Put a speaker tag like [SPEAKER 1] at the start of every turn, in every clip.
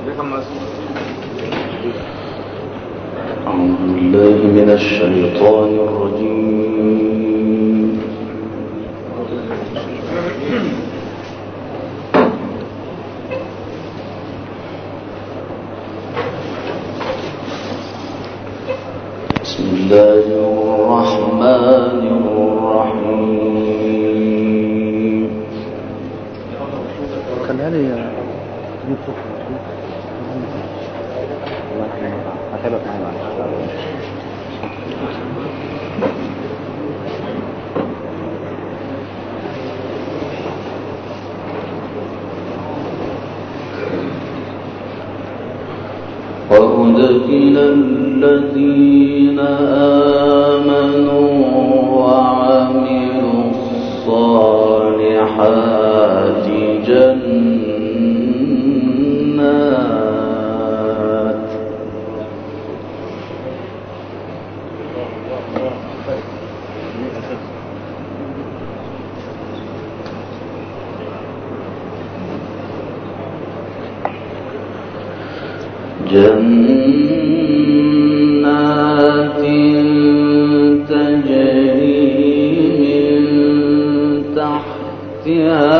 [SPEAKER 1] أعوذ بالله من الشيطان الرجيم. بسم الله الرحمن الرحيم.
[SPEAKER 2] خليها لي
[SPEAKER 1] وأدخل الذين آمنوا وعملوا الصالحات جنات تجري من تحتها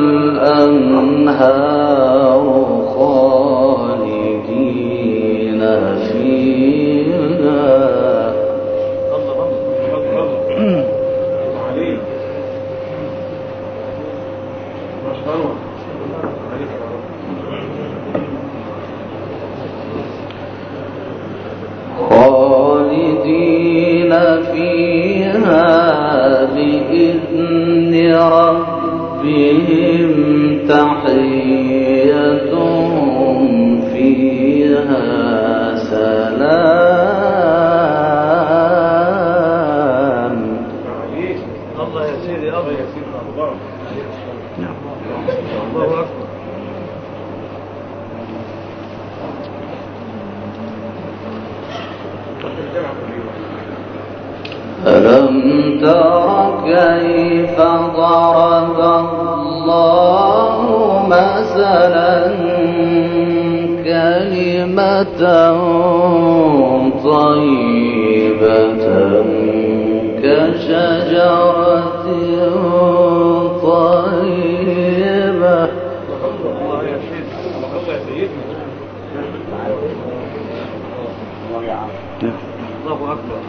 [SPEAKER 1] الأنهار خالدين فيها. خالدين فيها بإذن ربهم تحيتهم فيها سلام.
[SPEAKER 3] الله يا سيدي الله يا سيدي الله أكبر.
[SPEAKER 1] ألم تر كيف ضرب الله مثلا كلمة طيبة كشجرة طيبة.
[SPEAKER 3] الله يا سيدي الله يا سيدنا الله أكبر.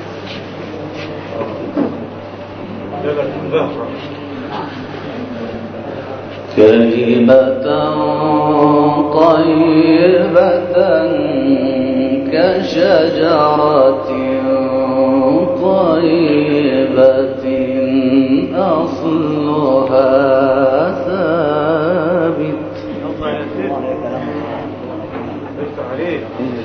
[SPEAKER 1] كلمة طيبة كشجرة طيبة أصلها ثابت.
[SPEAKER 3] الله يا سيدي ليس عليك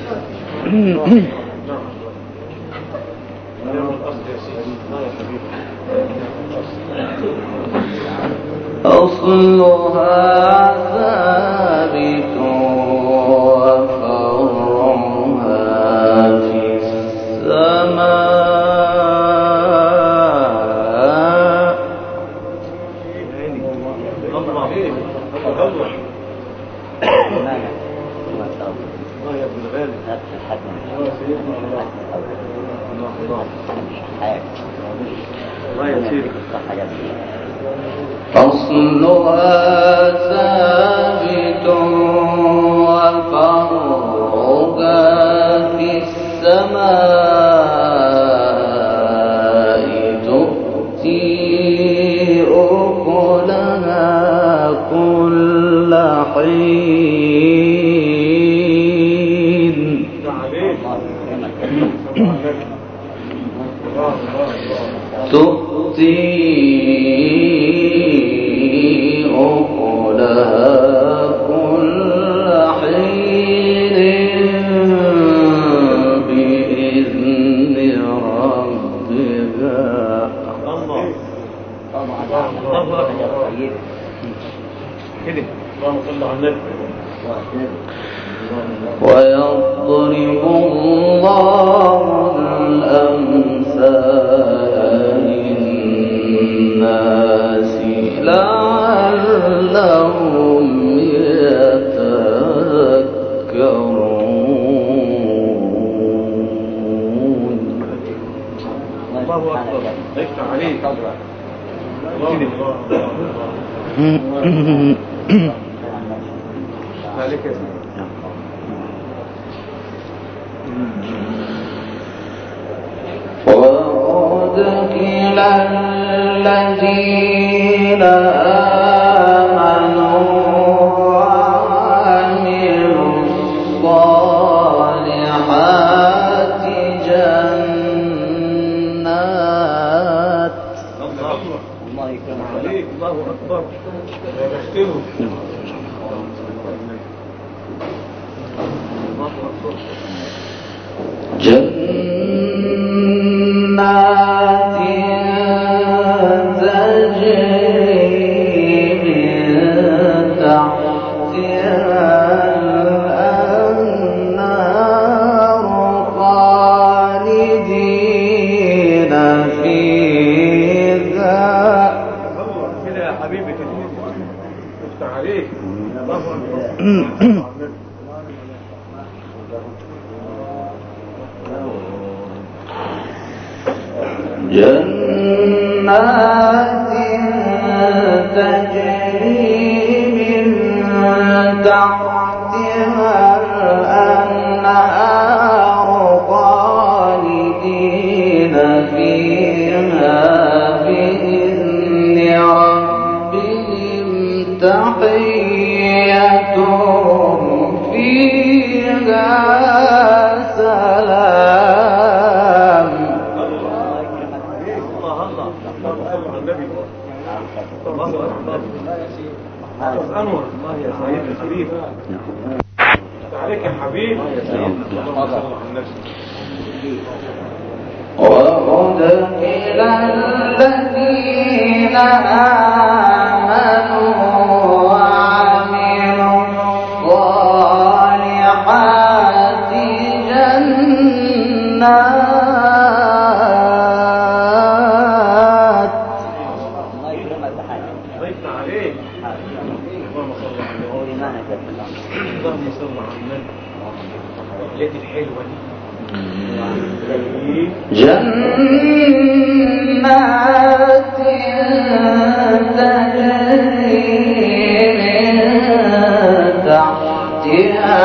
[SPEAKER 1] أصلها ثابت وفرعها في السماء.
[SPEAKER 3] الله يا ابن الغالي الله يا سيدي.
[SPEAKER 1] أصلها ثابت وفرعها في السماء تؤتي أكلها كل حين. تؤتي أكلها كل حين بإذن ربها.
[SPEAKER 3] الله كده. اللهم صل على النبي.
[SPEAKER 1] ويضرب الله الأمثال للناس لعلهم يتذكرون. وأدخل الذين آمنوا وعملوا الصالحات جنات.
[SPEAKER 3] الله يكرمك عليك. الله أكبر.
[SPEAKER 1] جنات تجري من تحتها الأنهار خالدين فيها.
[SPEAKER 3] كده يا حبيبي كده افتح عليك. الله أكبر.
[SPEAKER 1] جنات تجري من تحتها الأنهار خالدين فيها بإذن ربهم تحيتهم فيها سلام.
[SPEAKER 3] أنور. الله يا سيد الحبيب. عليك يا حبيب.
[SPEAKER 1] وأدخل الذين آمنوا وعملوا الصالحات جنات.
[SPEAKER 3] ضيفنا عليك. اللهم صل على النبي. اللهم صل على النبي. اليد الحلوة دي.
[SPEAKER 1] جنات تجري من تحتها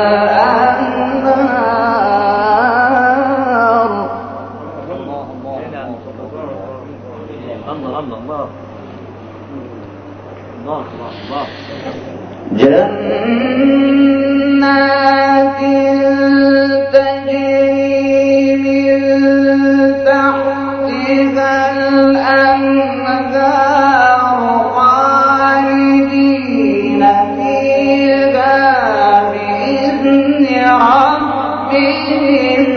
[SPEAKER 1] الأنهار. جنات تجري من تحتها الأنهار خالدين فيها بإذن ربهم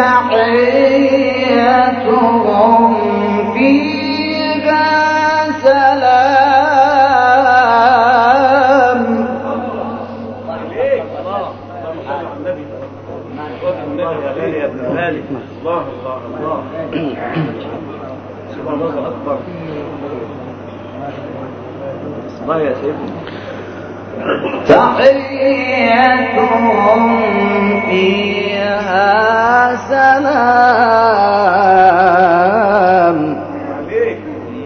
[SPEAKER 1] تحيتهم فيها سلام.
[SPEAKER 3] الله الله الله. سبحان الله أكبر. الله يا سيدي.
[SPEAKER 1] تحيتهم فيها سلام.
[SPEAKER 3] عليك.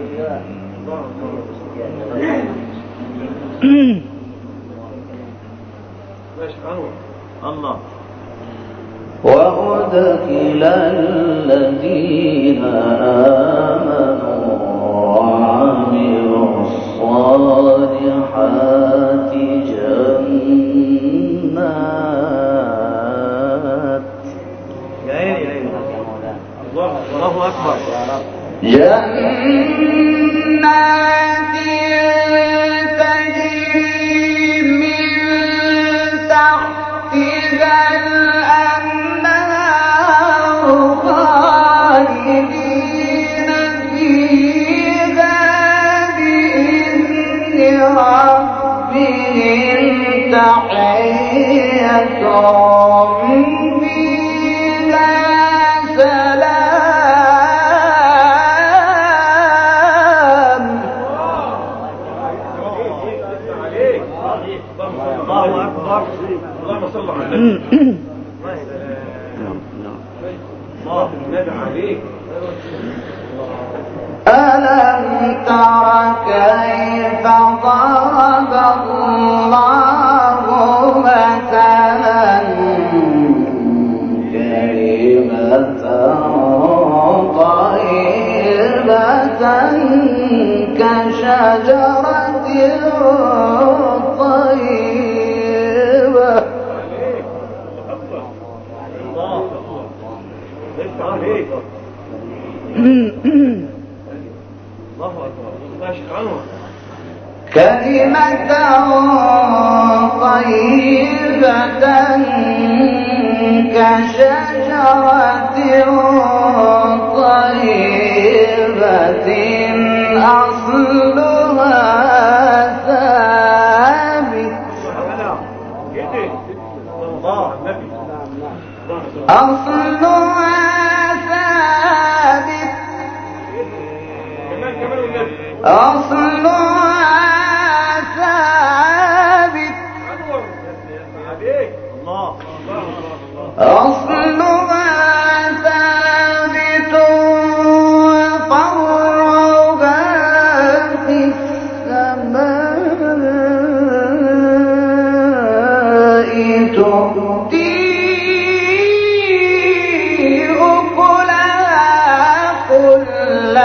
[SPEAKER 3] الله.
[SPEAKER 1] وأدخل الذين آمنوا وعملوا الصالحات جنات.
[SPEAKER 3] الله أكبر.
[SPEAKER 1] جنات تجري من تحتها الأنهار خالدين فيها بإذن ربهم تحيتهم فيها سلام.
[SPEAKER 3] الله أكبر. اللهم صل على النبي. الله النبي عليك.
[SPEAKER 1] ألم تر كيف ضرب الله مثلا كلمة طيبة كشجرة طيبة. كلمة طيبة كشجرة طيبة أصلها ثابت أصلها ثابت أصلها ثابت أصلها ثابت وفرعها في السماء تؤتي أكلها كل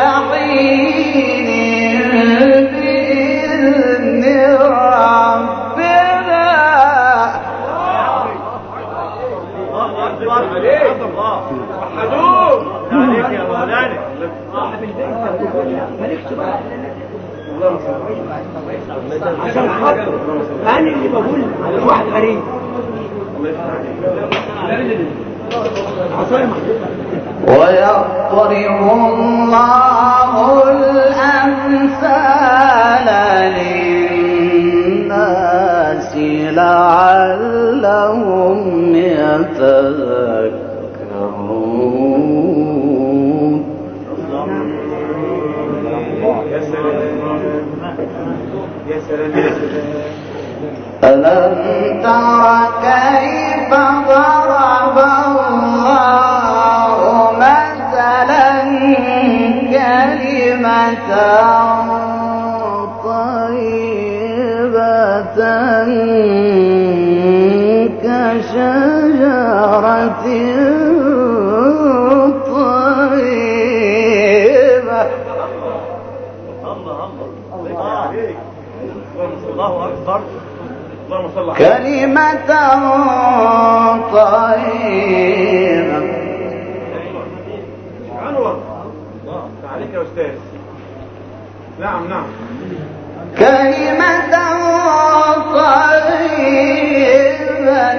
[SPEAKER 1] حين بإذن ربها.
[SPEAKER 3] عليك يا مولانا.
[SPEAKER 2] عشان خاطر انا اللي بقول على واحد غريب
[SPEAKER 1] ويضرب الله الأمثال للناس لعلهم يتذكرون.
[SPEAKER 3] يا سلام يا سلام.
[SPEAKER 1] ألم تر كيف ضرب الله مثلا كلمة طيبة كشجرة طيبة.
[SPEAKER 3] الله أكبر. اللهم صل على
[SPEAKER 1] كلمة طيبة.
[SPEAKER 3] عنوان. عليك يا أستاذ. نعم نعم.
[SPEAKER 1] كلمة طيبة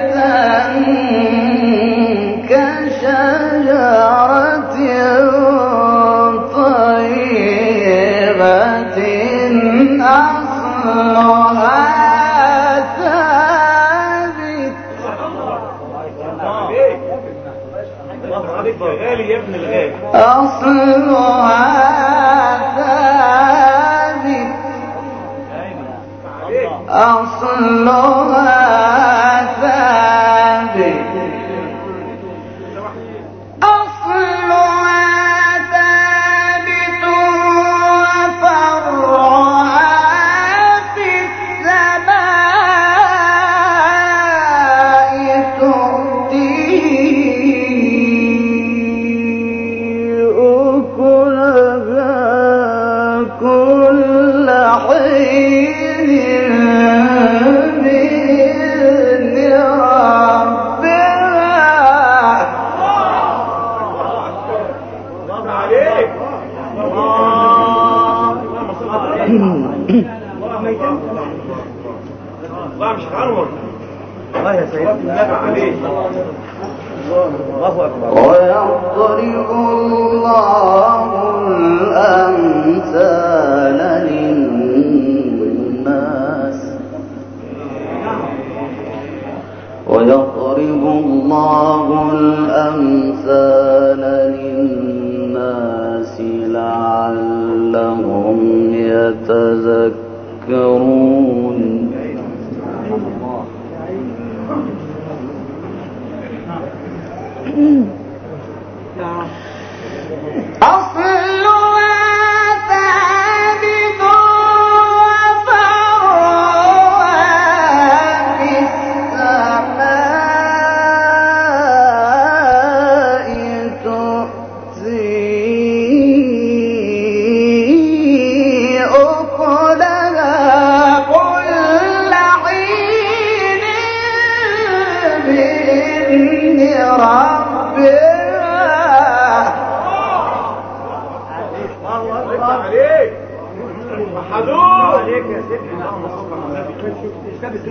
[SPEAKER 1] كشجرة طيبة أصلها ثابت.
[SPEAKER 3] الله عليك يا غالي يا ابن الغالي.
[SPEAKER 1] أصلها ثابت أصلها ثابت أصلها ثابت وفرعها في السماء تؤتي أكلها كل حين بإذن ربها.
[SPEAKER 3] الله عليك. الله مش عنوان. الله يا سيدي النبي عليك. الله أكبر.
[SPEAKER 1] ويضرب الله الأمثال للناس ويضرب الله الأمثال للناس لعلهم يتذكرون. أصلها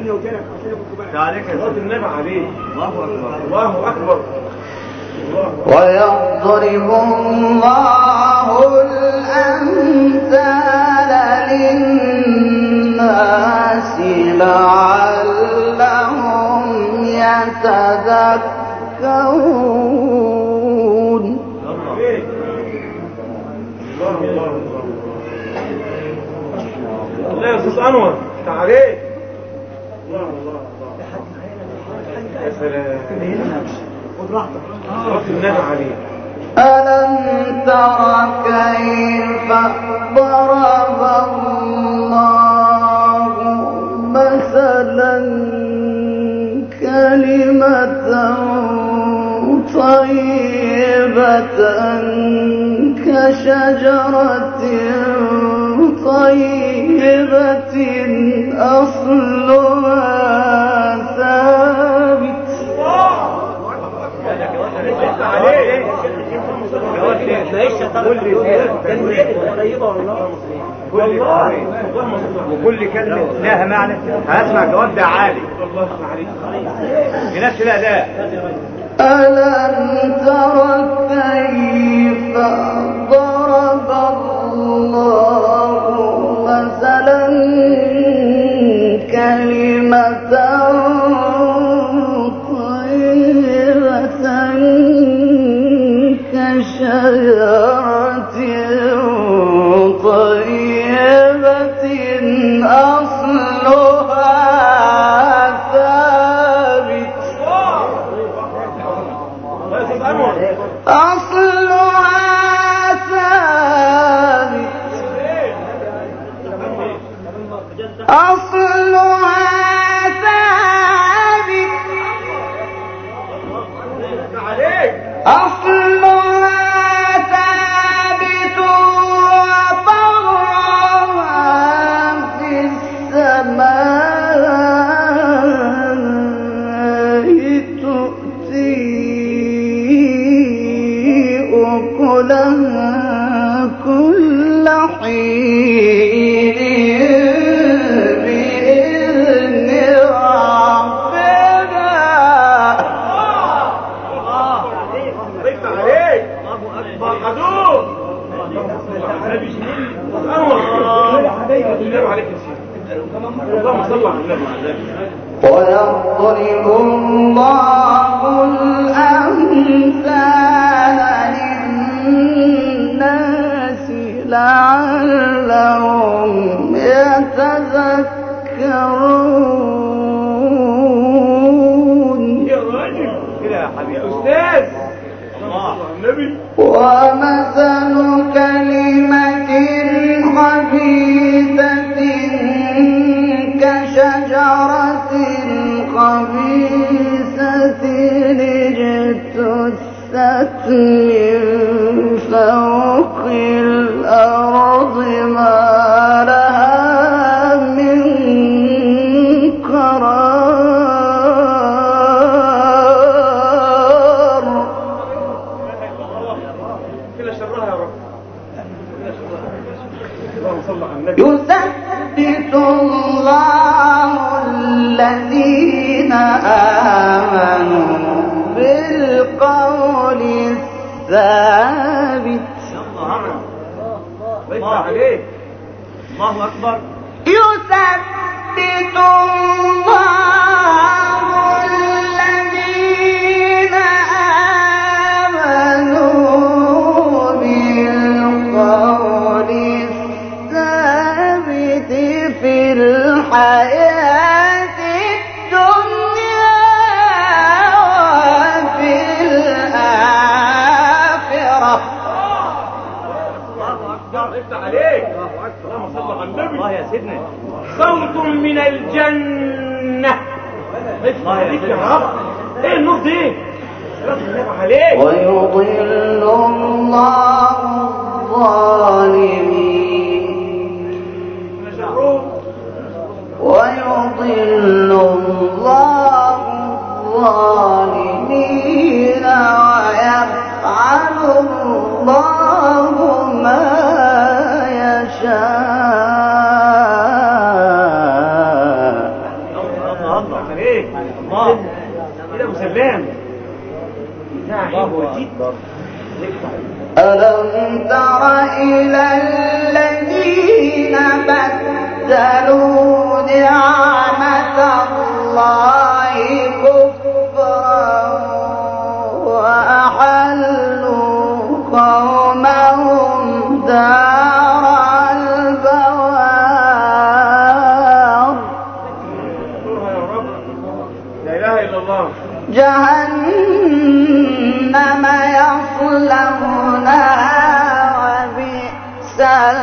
[SPEAKER 2] لو جالك عشان كنت بقى
[SPEAKER 3] عليك يا
[SPEAKER 2] صلاه النبي عليه.
[SPEAKER 3] الله اكبر
[SPEAKER 2] الله اكبر.
[SPEAKER 1] ويضرب الله الأمثال للناس لعلهم يتذكرون.
[SPEAKER 2] الله يا استاذ انور تعالى. الله الله يا سلام. خد راحتك. صلاه النبي عليه.
[SPEAKER 1] ألم تر كيف ضرب الله مثلا كلمة طيبة كشجرة طيبة أصلها ثابت.
[SPEAKER 3] وكل كلمة لها معنى. هسمع جواب ده عالي. في ناس لا لا.
[SPEAKER 1] ألم تر كيف ضرب الله مثلا كلمة طيبة كشجرة طيبة أصلها ثابت. أصلها ثابت. أصلها ثابت. أصلها ثابت وفرعها في السماء تؤتي أكلها كل حين بإذن ربها. ويضرب الله الأمثال للناس لعلهم يتذكرون.
[SPEAKER 2] يا راجل كده يا حبيبي استاذ. الله النبي.
[SPEAKER 1] ومثل كلمة خبيثة كشجرة خبيثة اجتثت من فوق الأرض ما لها من قرار.
[SPEAKER 2] كده شرها يا رب. اللهم صل على النبي.
[SPEAKER 1] يثبت الله الذين آمنوا بالقول الثابت.
[SPEAKER 3] الله عليك. الله أكبر.
[SPEAKER 1] يثبت الله الذين آمنوا بالقول الثابت في الحياة الدنيا وفي الآخرة.
[SPEAKER 2] افتح عليك. اللهم صل على النبي.
[SPEAKER 3] الله يا سيدنا.
[SPEAKER 2] صوت من الجنة.
[SPEAKER 3] الله يا
[SPEAKER 2] عليك يا
[SPEAKER 3] سيدنا.
[SPEAKER 2] رب. ايه النور دي؟ صلاة النبي عليك.
[SPEAKER 1] ويضل الله الظالمين. ويضل الله الظالمين ويفعل الله ما يشاء.
[SPEAKER 2] الله عليك الله كده ابو سلام
[SPEAKER 1] ألم تر إلى الذين بدلوا نعمة الله كفرا وأحلوا قومهم دار البوار
[SPEAKER 2] لا إله إلا الله
[SPEAKER 1] جهنم يصلونها وبئس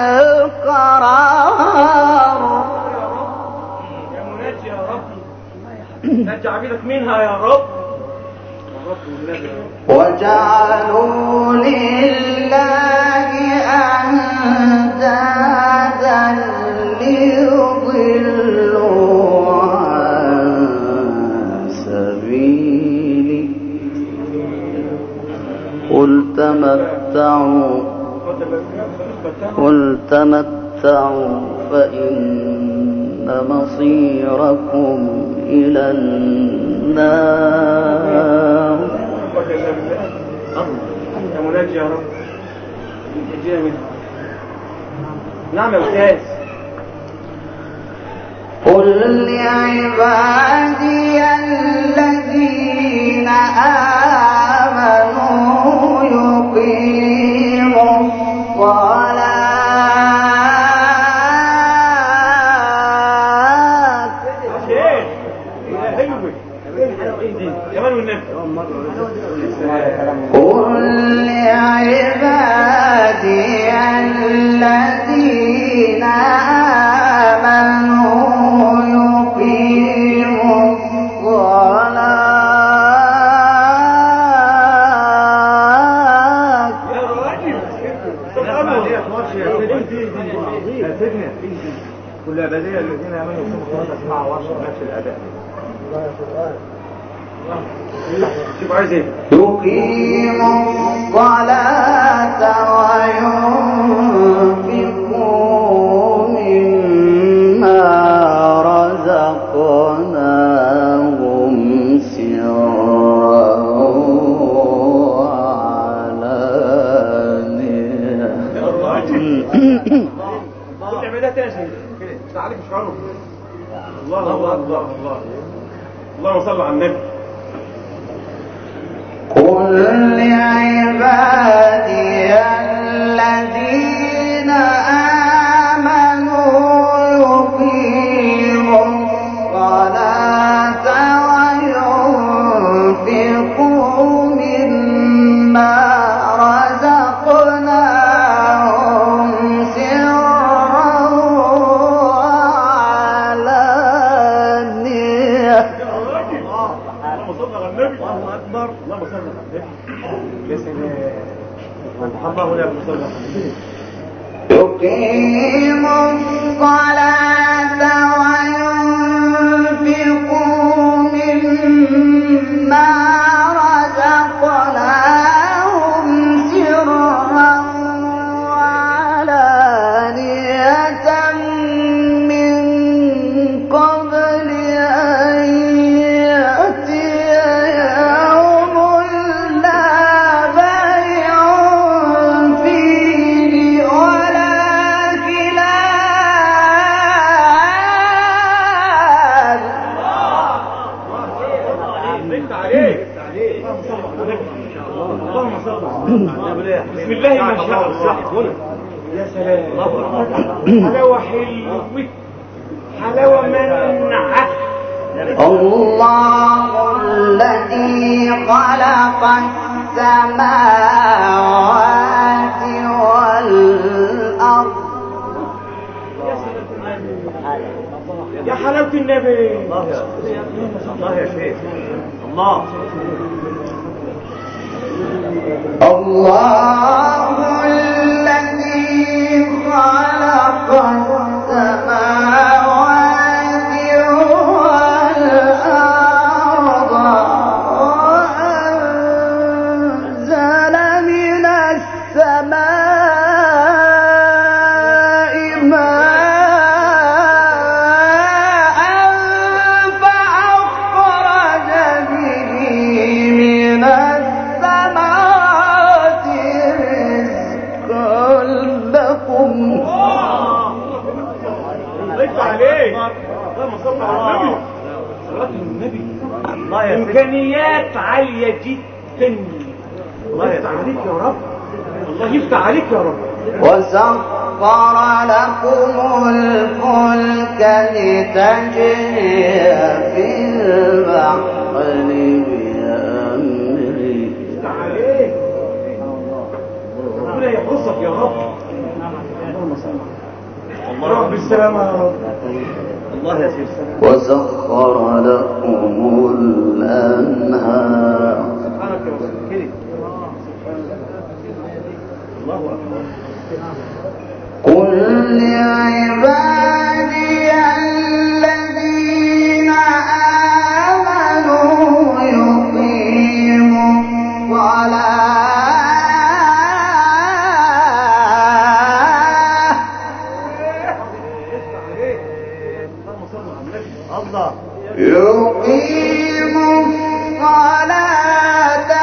[SPEAKER 1] القرار
[SPEAKER 2] يا منجي يا رب نجي عبيدك منها يا رب
[SPEAKER 1] وجعلوا لله أندادا ليضلوا عن سبيله قل تمتعوا فإن مصيركم إلى النار
[SPEAKER 2] يا منجي يا رب نجينا منها نعم يا أستاذ
[SPEAKER 1] قل لعبادي الذين آمنوا يقيموا الصلاة قل لعبادي الذين آمنوا يقيموا الصلاة
[SPEAKER 2] كل عبادية الذين آمنوا يقيموا الصلاة اسمعوا واشرب نفس الأداء شوف عايز ايه
[SPEAKER 1] يقيموا الصلاة وينفقوا مما رزقناهم سرا وعلانية
[SPEAKER 2] كل عبادية تاني كده تعالك مش عارف الله الله الله الله اللهم صل على النبي
[SPEAKER 1] قل لعبادي الذين آمنوا يقيموا الصلاة وينفقوا مما رزقناهم سرا وعلانية
[SPEAKER 2] اللهم صل على النبي الله أكبر اللهم صل على النبي يا سلام الله هنا صل على النبي
[SPEAKER 1] يقيموا الصلاة وينفقوا مما رزقناهم سرا وعلانية من قبل أن يأتي يوم لا بيع فيه ولا خلال
[SPEAKER 2] انت عليك اللهم صل على النبي بسم الله ما شاء الله يا سلام حلاوة حلوة حلاوة منعة
[SPEAKER 1] الله الذي خلق السماوات والأرض
[SPEAKER 2] يا حلاوة النبي الله يا شيخ الله
[SPEAKER 1] الله الذي خلق السماوات والأرض وأنزل من السماء ماء فأخرج
[SPEAKER 2] النبي.
[SPEAKER 3] الله يا سيدنا.
[SPEAKER 2] إمكانيات عالية جدا. الله يفتح عليك يا رب. الله يفتح عليك يا رب.
[SPEAKER 1] وسخر لكم الفلك لتجري في البحر بأمره.
[SPEAKER 2] يفتح عليك. ربنا يحفظك يا رب. اللهم صل على رب السلامة يا رب.
[SPEAKER 3] الله يا سيدنا.
[SPEAKER 1] وسخر لكم الأنهار.
[SPEAKER 3] سبحانك يا رب. كده. الله أكبر.
[SPEAKER 1] قل لعبادي الذين آمنوا يقيموا الصلاة
[SPEAKER 3] الله.
[SPEAKER 1] يقيموا الصلاة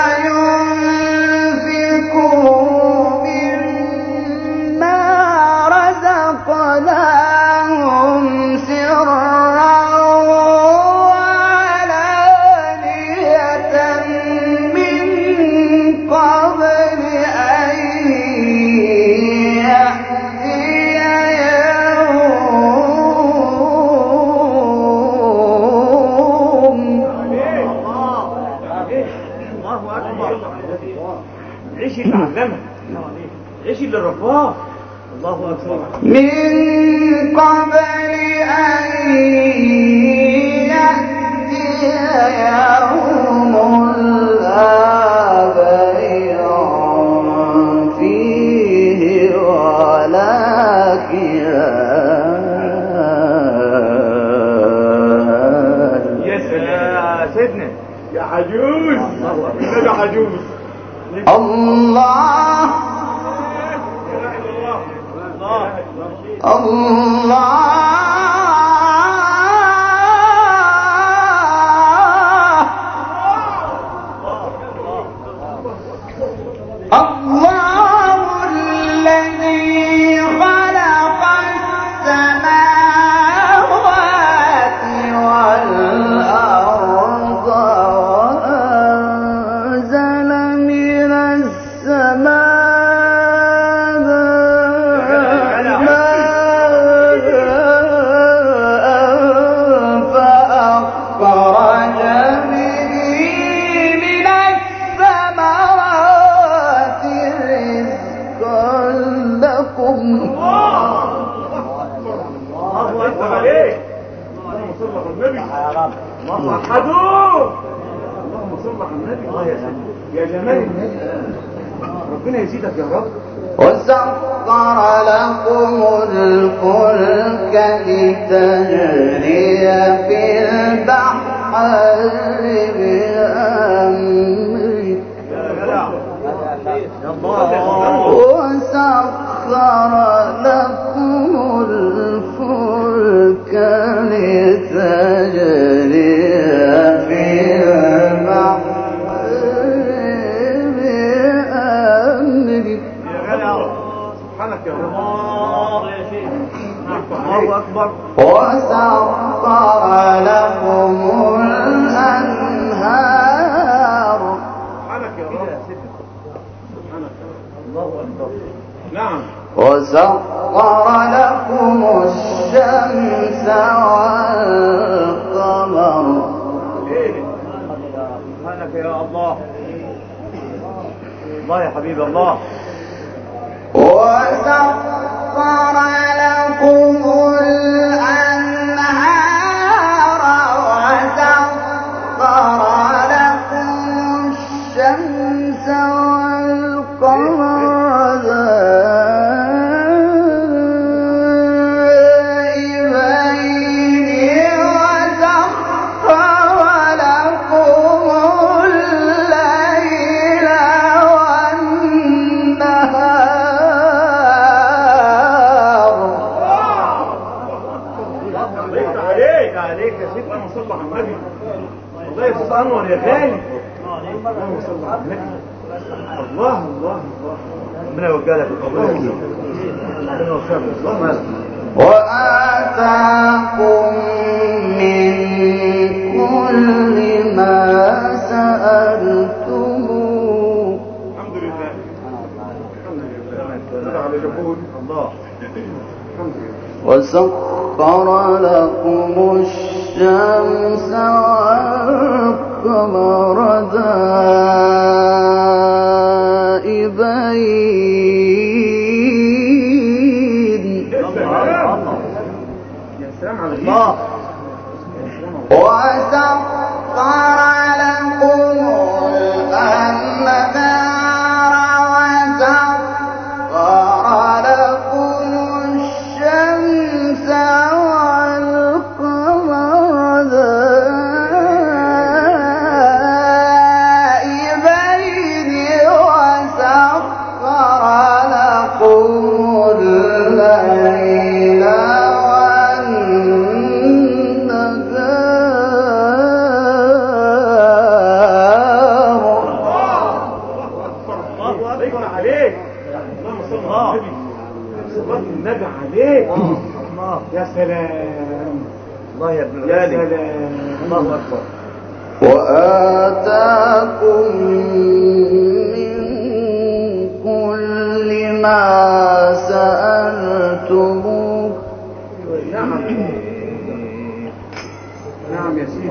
[SPEAKER 1] وينفقوا مما رزقناهم سرا وعلانية من قبل أن يأتي
[SPEAKER 2] عيش اللي علمك. عيش اللي رباه.
[SPEAKER 3] الله أكبر.
[SPEAKER 1] من قبل أن يأتي يوم لا بيع فيه ولا خلال.
[SPEAKER 2] يا سلام
[SPEAKER 3] يا سيدنا.
[SPEAKER 2] يا عجوز. يا عجوز.
[SPEAKER 1] الله الله الذي خلق السماوات والأرض وأنزل من السماء فأخرج به من الثمرات رزقا لكم.
[SPEAKER 2] الله أكبر عليك. اللهم صل على النبي. الله وحدوه. اللهم صل على النبي. الله يا سيدي. يا جمال النبي. ربنا يزيدك يا رب.
[SPEAKER 1] وسخر لكم الفلك لتجري في البحر بأمره. وسخر لكم الفلك لتجري في البحر بأمره.
[SPEAKER 2] سبحانك يا رب.
[SPEAKER 3] الله أكبر.
[SPEAKER 1] وسخر لكم الأنهار.
[SPEAKER 2] سبحانك يا رب. سبحانك يا رب.
[SPEAKER 3] الله أكبر.
[SPEAKER 2] نعم.
[SPEAKER 1] وسخر لكم الشمس والقمر.
[SPEAKER 3] سبحانك يا الله. الله يا حبيب الله.
[SPEAKER 1] وسخر لكم الأنهار وسخر لكم الشمس والقمر دائبين وسخر لكم الليل والنهار.
[SPEAKER 2] عليك يا سيدي. اللهم صل على النبي. الله يا استاذ انور يا غالي. اللهم صل على النبي. الله الله الله.
[SPEAKER 3] ربنا يوجهك القبول. ربنا يوفقك.
[SPEAKER 1] وآتاكم من ما سألتموه.
[SPEAKER 2] الحمد لله على جهود الله. الحمد لله.
[SPEAKER 1] وسخر لكم الشمس والقمر دائبين.
[SPEAKER 2] يا سلام على الله.
[SPEAKER 1] وسخر لكم الأنهار وسخر لكم الشمس والقمر دائبين وسخر لكم الليل
[SPEAKER 2] النبي عليك. يا سلام الله يا ابن الغالي. يا سلام الله اكبر.
[SPEAKER 1] وآتاكم من كل ما سألتموه.
[SPEAKER 2] نعم نعم يا سيدي.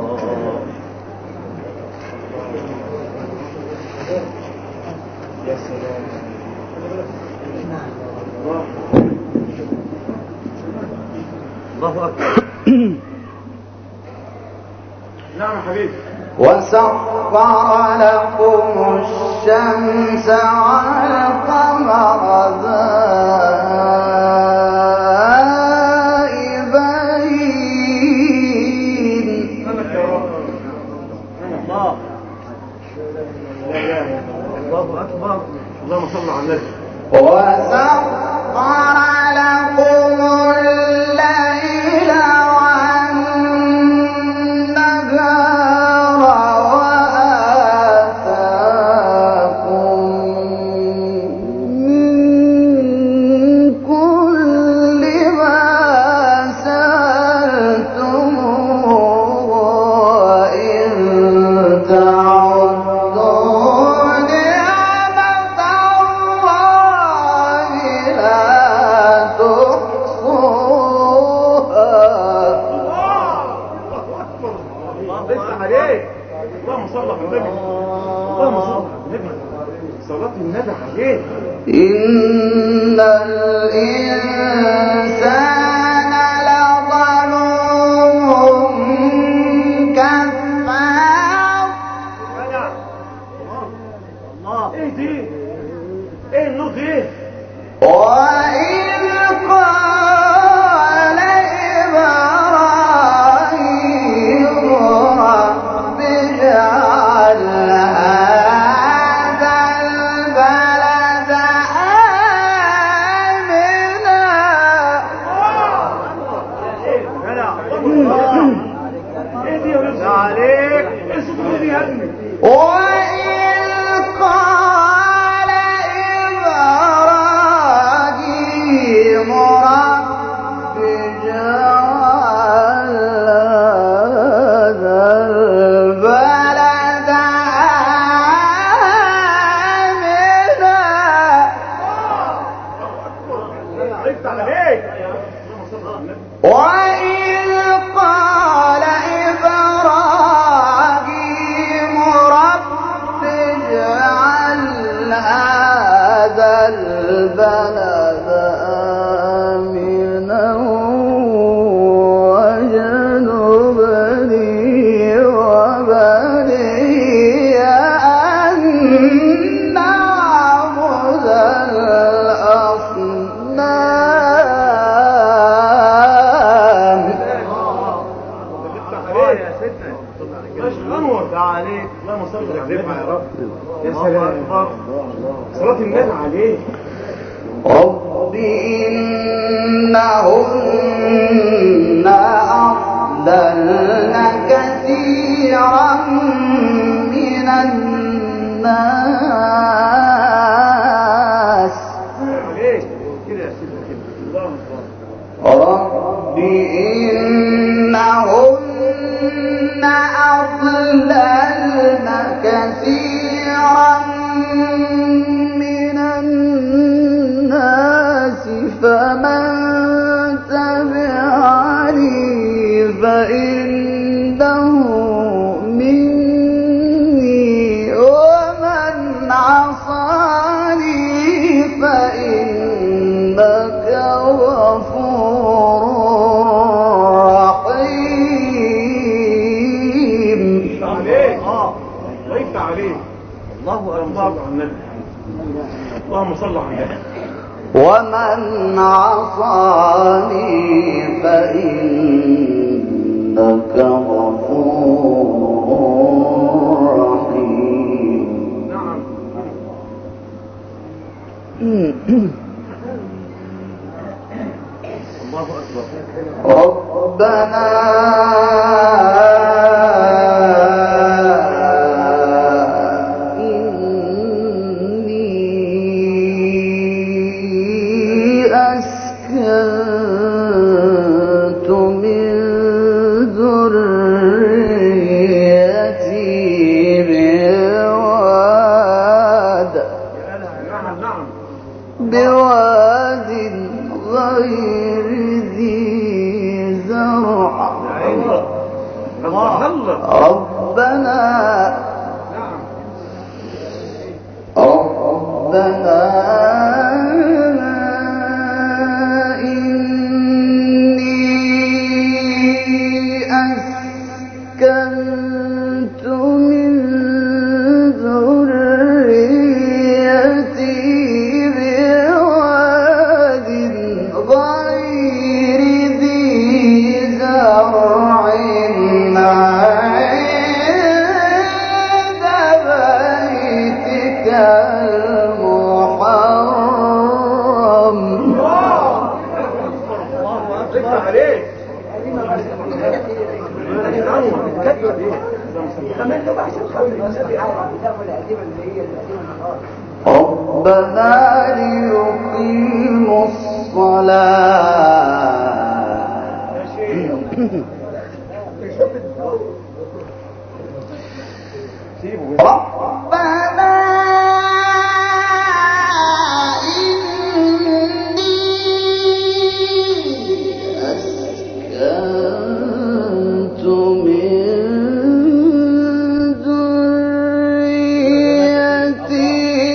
[SPEAKER 2] يا سلام الله أكبر. نعم يا حبيبي.
[SPEAKER 1] وسخر لكم الشمس والقمر دائبين.
[SPEAKER 2] الله الله أكبر. اللهم صل على النبي.
[SPEAKER 1] وسخر لكم الليل والنهار وآتاكم من كل ما سألتموه وإن تعدوا نعمة الله لا تحصوها.
[SPEAKER 2] اللهم صل على النبي. اللهم صل على النبي. صلاة النبي عليه.
[SPEAKER 1] إن الإنسان لظلوم كفار.
[SPEAKER 2] الله ايه دي؟ ايه النور دي؟
[SPEAKER 1] وإذ قال إبراهيم رب اجعل هذا البلد آمنا.
[SPEAKER 2] ايه دي يا ولد عليك؟ ايه الصوت دي يا ابني؟
[SPEAKER 1] وإذ قال إبراهيم رب اجعل هذا البلد آمنا.
[SPEAKER 2] افتح عليك.
[SPEAKER 1] وإذ قال إبراهيم رب اجعل هذا البلد آمنا واجنبني وبني أن نعبد الأصنام.
[SPEAKER 2] يا سيدنا انور عليك. اللهم صل على النبي يا رب. يا سلام صلاة النبي عليه.
[SPEAKER 1] رب إنهن أضللن كثيرا من الناس.
[SPEAKER 2] عليك كده يا سيدنا كده. اللهم صل.
[SPEAKER 1] رب إنهن أضللنا كثيرا من الناس فمن تبعني فإنه مني ومن عصاني فإنك غفور رحيم.
[SPEAKER 2] وقفت عليه. الله أكبر. اللهم صل على النبي.
[SPEAKER 1] ومن عصاني فإنك غفور رحيم.
[SPEAKER 2] نعم. الله أكبر.
[SPEAKER 1] ربنا بواد غير ذي زرع ربنا إني أسكنت من ذريتي بواد غير ذي زرع عند بيتك المحرم. ربنا ليقيموا الصلاة ربنا إني أسكنت من ذريتي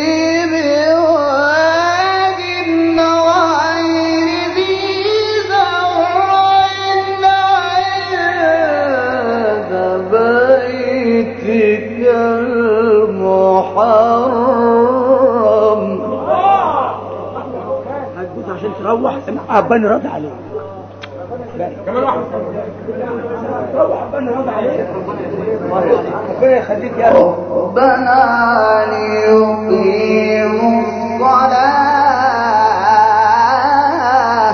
[SPEAKER 1] بواد غير ذي زرع عند بيتك المحرم.
[SPEAKER 4] هتبوس عشان تروح عباني رد عليك.
[SPEAKER 2] كمان واحد.
[SPEAKER 4] روح عباني رد عليك. ربنا يخليك يا
[SPEAKER 1] ربنا ليقيموا الصلاة.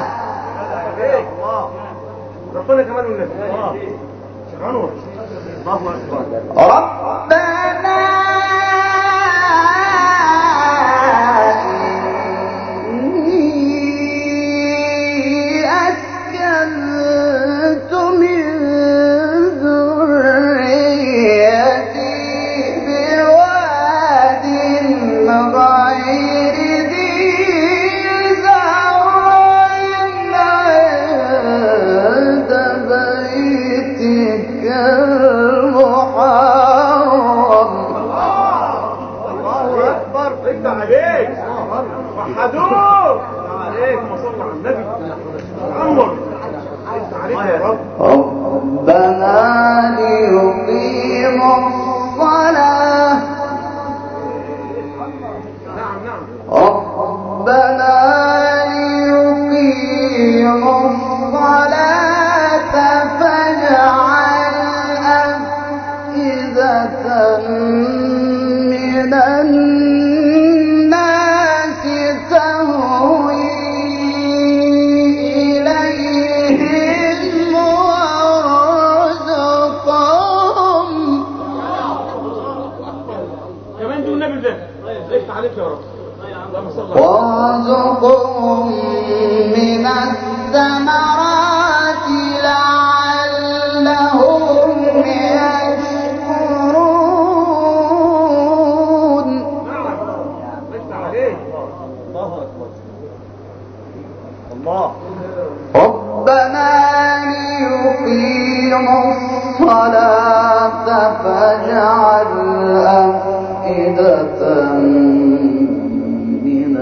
[SPEAKER 2] ربنا كمان والنبي. الله أكبر.
[SPEAKER 1] ربنا إني أسكنت من ذريتي بواد غير ذي زرع عند بيتك المحرم.
[SPEAKER 2] الله أكبر. انت عليك. وحدوه. عليك. وصل على النبي. أمر. انت عليك يا رب.
[SPEAKER 1] ربنا ليقيموا الصلاة.
[SPEAKER 2] نعم نعم.
[SPEAKER 1] ربنا ليقيموا الصلاة فاجعل أفئدة من الناس تهوي إليهم وارزقهم.
[SPEAKER 2] كمان دون النبي ده. افتح عليك يا رب. اللهم صل على
[SPEAKER 1] وارزقهم من الثمرات لعلهم فاجعل أفئدة من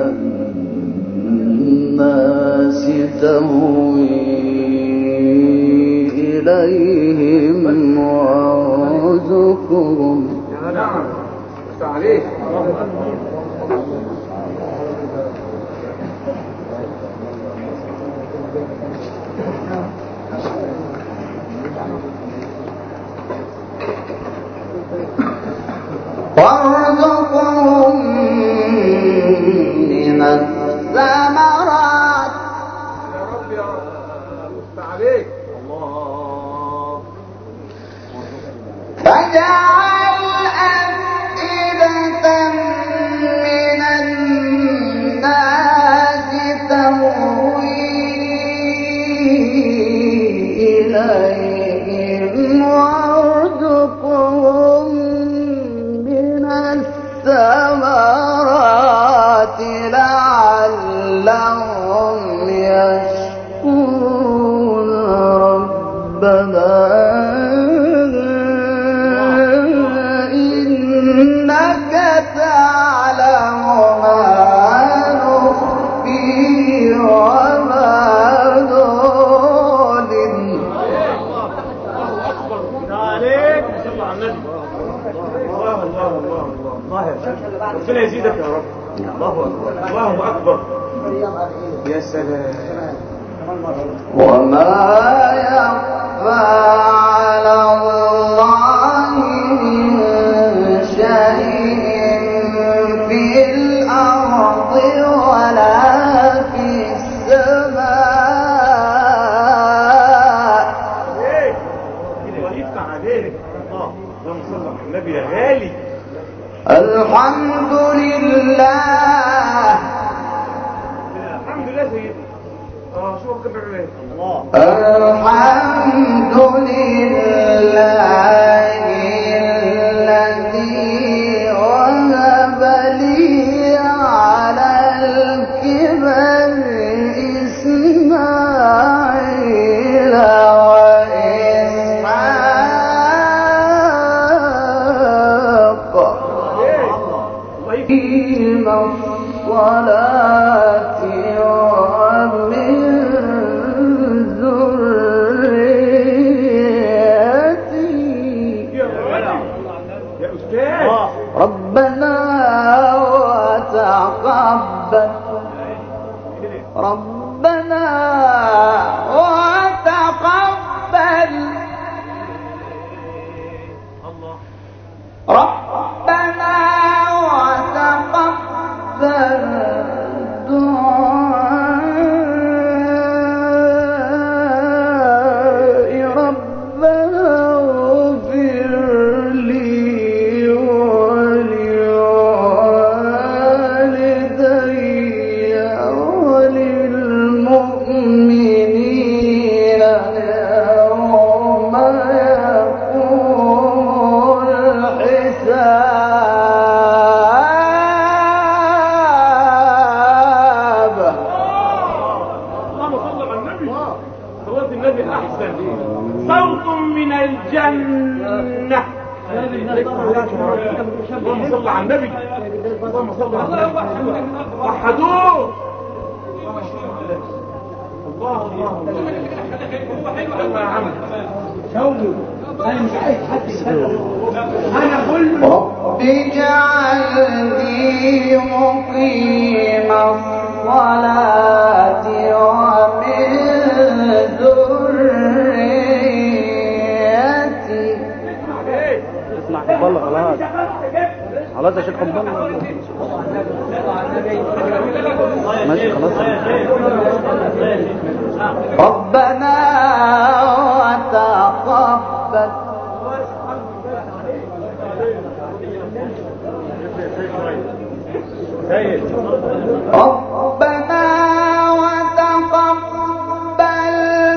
[SPEAKER 1] الناس تهوي إليهم وارزقهم.
[SPEAKER 2] نعم بس عليك
[SPEAKER 1] وارزقهم من الثمرات.
[SPEAKER 2] يا رب يا رب بس عليك الله.
[SPEAKER 1] فاجعل أفئدة من الناس تهوي إليهم وارزقهم من الثمرات لعلهم يشكرون. ربنا إنك تعلم ما نخفي وما نعلن.
[SPEAKER 2] عليك صلى على النبي. الله الله الله الله يا شيخ ربنا يزيدك يا رب. الله اكبر الله اكبر يا سلام.
[SPEAKER 1] وما يخفى على الله من شيء في الأرض ولا في السماء.
[SPEAKER 2] الله يفتح عليك. اللهم صل على النبي يا غالي.
[SPEAKER 1] الحمد لله.
[SPEAKER 2] الحمد لله سيدي. شو كبر عليك الله.
[SPEAKER 1] الحمد لله الذي وهب لي على الكبر إسماعيل وإسحاق إن الصلاة ومن ذريتي.
[SPEAKER 2] يا أستاذ
[SPEAKER 1] ربنا وتقبل ربنا وتقبل ربنا وتقبل دعائي. ربنا اغفر لي ولوالدي وللمؤمنين يوم يقوم الحساب.
[SPEAKER 2] اللهم صل على النبي. صلاة النبي أحسن صوت من الجنة. اللهم صل على النبي. اللهم صل على النبي. وحدوه. الله الله الله يا عم
[SPEAKER 4] انا مش عايز حد يتكلم. انا كله
[SPEAKER 1] رب اجعلني مقيم الصلاة ومن ذريتي.
[SPEAKER 4] اسمع والله خلاص خلاص يا شيخ قنبله ماشي خلاص.
[SPEAKER 1] ربنا وتقبل ربنا وتقبل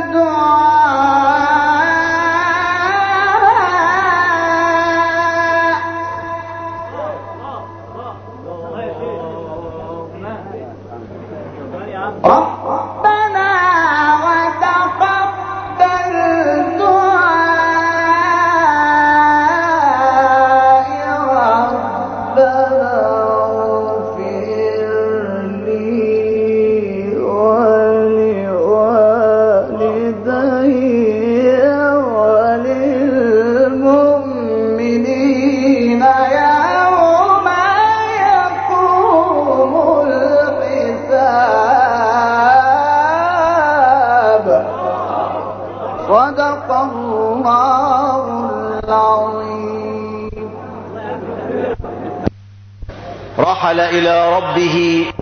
[SPEAKER 1] دعاء. ربنا وتقبل دعاء. صدق الله العظيم.
[SPEAKER 5] رحل إلى ربه